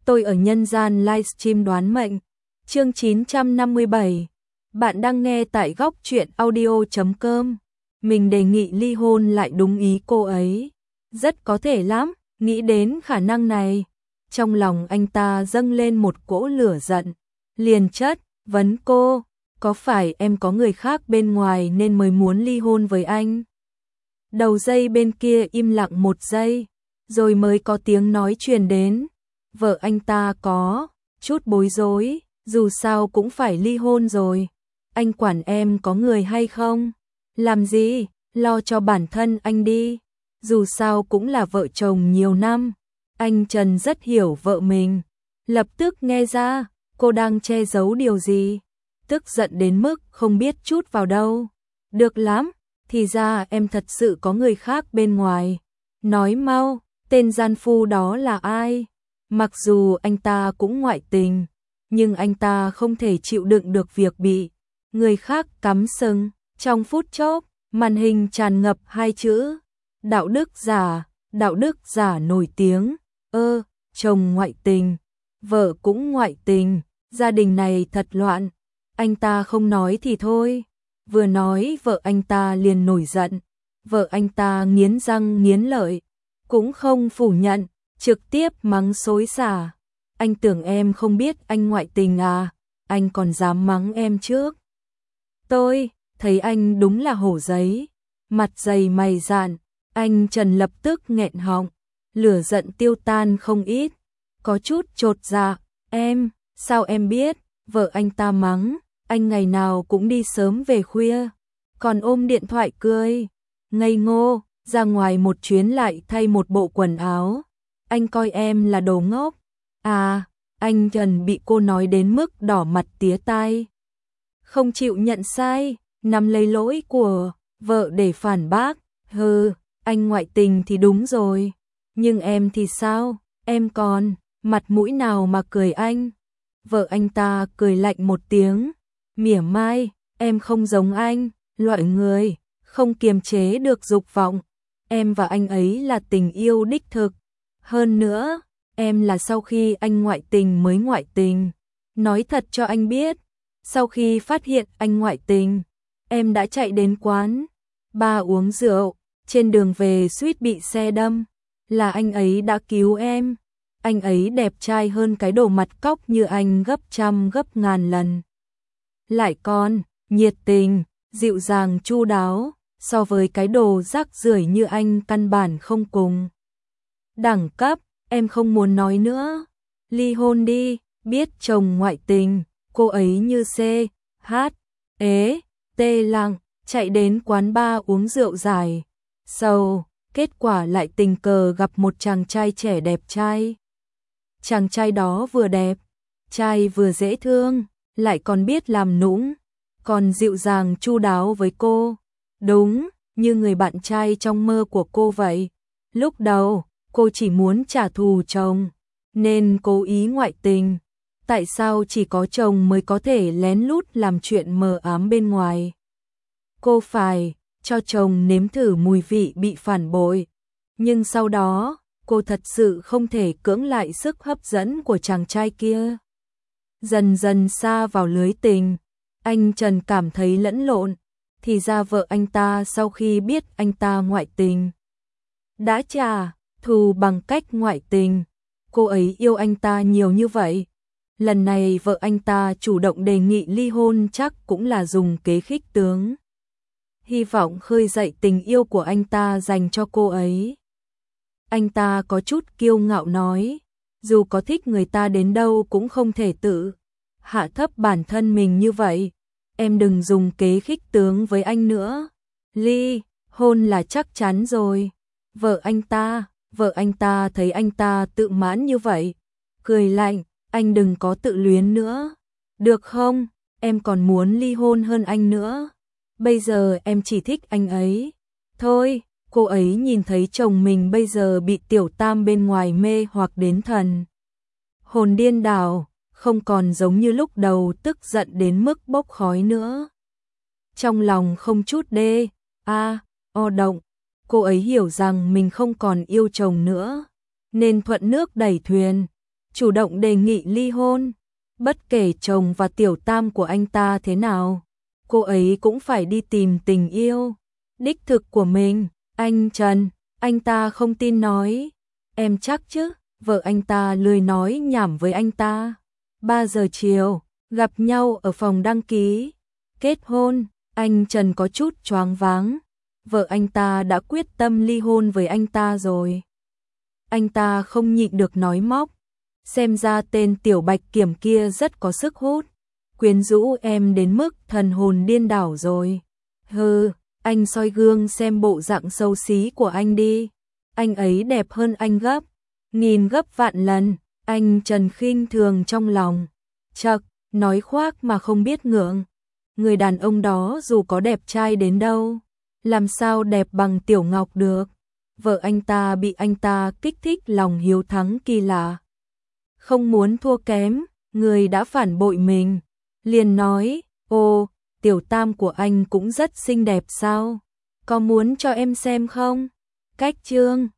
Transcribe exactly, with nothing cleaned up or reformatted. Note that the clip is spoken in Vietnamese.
Tôi ở nhân gian livestream đoán mệnh. Chương chín trăm năm mươi bảy. Bạn đang nghe tại góc truyện audio chấm com. Mình đề nghị ly hôn lại đúng ý cô ấy. Rất có thể lắm, nghĩ đến khả năng này. Trong lòng anh ta dâng lên một cỗ lửa giận. Liền chất, vấn cô, có phải em có người khác bên ngoài nên mới muốn ly hôn với anh? Đầu dây bên kia im lặng một giây, rồi mới có tiếng nói truyền đến. Vợ anh ta có chút bối rối, dù sao cũng phải ly hôn rồi. Anh quản em có người hay không? Làm gì, lo cho bản thân anh đi. Dù sao cũng là vợ chồng nhiều năm. Anh Trần rất hiểu vợ mình. Lập tức nghe ra, cô đang che giấu điều gì. Tức giận đến mức không biết chút vào đâu. Được lắm, thì ra em thật sự có người khác bên ngoài. Nói mau, tên gian phu đó là ai? Mặc dù anh ta cũng ngoại tình, nhưng anh ta không thể chịu đựng được việc bị người khác cắm sừng. Trong phút chốc, màn hình tràn ngập hai chữ: đạo đức giả. Đạo đức giả nổi tiếng. Ơ, chồng ngoại tình, vợ cũng ngoại tình, gia đình này thật loạn. Anh ta không nói thì thôi, vừa nói vợ anh ta liền nổi giận. Vợ anh ta nghiến răng nghiến lợi, cũng không phủ nhận, trực tiếp mắng xối xả. Anh tưởng em không biết anh ngoại tình à? Anh còn dám mắng em trước. Tôi thấy anh đúng là hổ giấy, mặt dày mày dạn. Anh Trần lập tức nghẹn họng, lửa giận tiêu tan không ít, có chút chột dạ. Em, sao em biết? Vợ anh ta mắng, anh ngày nào cũng đi sớm về khuya, còn ôm điện thoại cười. Ngây ngô, ra ngoài một chuyến lại thay một bộ quần áo. Anh coi em là đồ ngốc. À, anh Trần bị cô nói đến mức đỏ mặt tía tai. Không chịu nhận sai, nắm lấy lỗi của vợ để phản bác. Hừ, anh ngoại tình thì đúng rồi. Nhưng em thì sao? Em còn mặt mũi nào mà cười anh? Vợ anh ta cười lạnh một tiếng, mỉa mai, em không giống anh, loại người không kiềm chế được dục vọng. Em và anh ấy là tình yêu đích thực. Hơn nữa, em là sau khi anh ngoại tình mới ngoại tình. Nói thật cho anh biết, sau khi phát hiện anh ngoại tình, em đã chạy đến quán ba uống rượu, trên đường về suýt bị xe đâm. Là anh ấy đã cứu em. Anh ấy đẹp trai hơn cái đồ mặt cóc như anh gấp trăm gấp ngàn lần. Lại còn nhiệt tình, dịu dàng chu đáo, so với cái đồ rác rưởi như anh căn bản không cùng đẳng cấp. Em không muốn nói nữa, ly hôn đi. Biết chồng ngoại tình, cô ấy như C, H, ế, tê lặng, chạy đến quán bar uống rượu dài. Sầu, kết quả lại tình cờ gặp một chàng trai trẻ đẹp trai. Chàng trai đó vừa đẹp trai vừa dễ thương, lại còn biết làm nũng, còn dịu dàng chu đáo với cô. Đúng như người bạn trai trong mơ của cô vậy. Lúc đầu, cô chỉ muốn trả thù chồng, nên cố ý ngoại tình. Tại sao chỉ có chồng mới có thể lén lút làm chuyện mờ ám bên ngoài? Cô phải cho chồng nếm thử mùi vị bị phản bội. Nhưng sau đó, cô thật sự không thể cưỡng lại sức hấp dẫn của chàng trai kia. Dần dần sa vào lưới tình, anh Trần cảm thấy lẫn lộn. Thì ra vợ anh ta sau khi biết anh ta ngoại tình, đã trả thù bằng cách ngoại tình. Cô ấy yêu anh ta nhiều như vậy. Lần này vợ anh ta chủ động đề nghị ly hôn chắc cũng là dùng kế khích tướng, hy vọng khơi dậy tình yêu của anh ta dành cho cô ấy. Anh ta có chút kiêu ngạo nói, dù có thích người ta đến đâu cũng không thể tự hạ thấp bản thân mình như vậy. Em đừng dùng kế khích tướng với anh nữa. Ly hôn là chắc chắn rồi. Vợ anh ta, vợ anh ta thấy anh ta tự mãn như vậy, cười lạnh, anh đừng có tự luyến nữa. Được không? Em còn muốn ly hôn hơn anh nữa. Bây giờ em chỉ thích anh ấy thôi. Cô ấy nhìn thấy chồng mình bây giờ bị tiểu tam bên ngoài mê hoặc đến thần hồn điên đảo, không còn giống như lúc đầu tức giận đến mức bốc khói nữa. Trong lòng không chút đê a o động, cô ấy hiểu rằng mình không còn yêu chồng nữa, nên thuận nước đẩy thuyền, chủ động đề nghị ly hôn. Bất kể chồng và tiểu tam của anh ta thế nào, cô ấy cũng phải đi tìm tình yêu đích thực của mình. Anh Trần, anh ta không tin nói. Em chắc chứ? Vợ anh ta lười nói nhảm với anh ta. ba giờ chiều, gặp nhau ở phòng đăng ký kết hôn. Anh Trần có chút choáng váng. Vợ anh ta đã quyết tâm ly hôn với anh ta rồi. Anh ta không nhịn được nói móc. Xem ra tên Tiểu Bạch Kiểm kia rất có sức hút, quyến rũ em đến mức thần hồn điên đảo rồi. Hừ, anh soi gương xem bộ dạng xấu xí của anh đi. Anh ấy đẹp hơn anh gấp nghìn gấp vạn lần. Anh Trần khinh thường trong lòng. Chậc, nói khoác mà không biết ngượng. Người đàn ông đó dù có đẹp trai đến đâu, làm sao đẹp bằng Tiểu Ngọc được. Vợ anh ta bị anh ta kích thích lòng hiếu thắng kỳ lạ. Không muốn thua kém, người đã phản bội mình. Liền nói, ô, tiểu tam của anh cũng rất xinh đẹp sao? Có muốn cho em xem không? Cách chương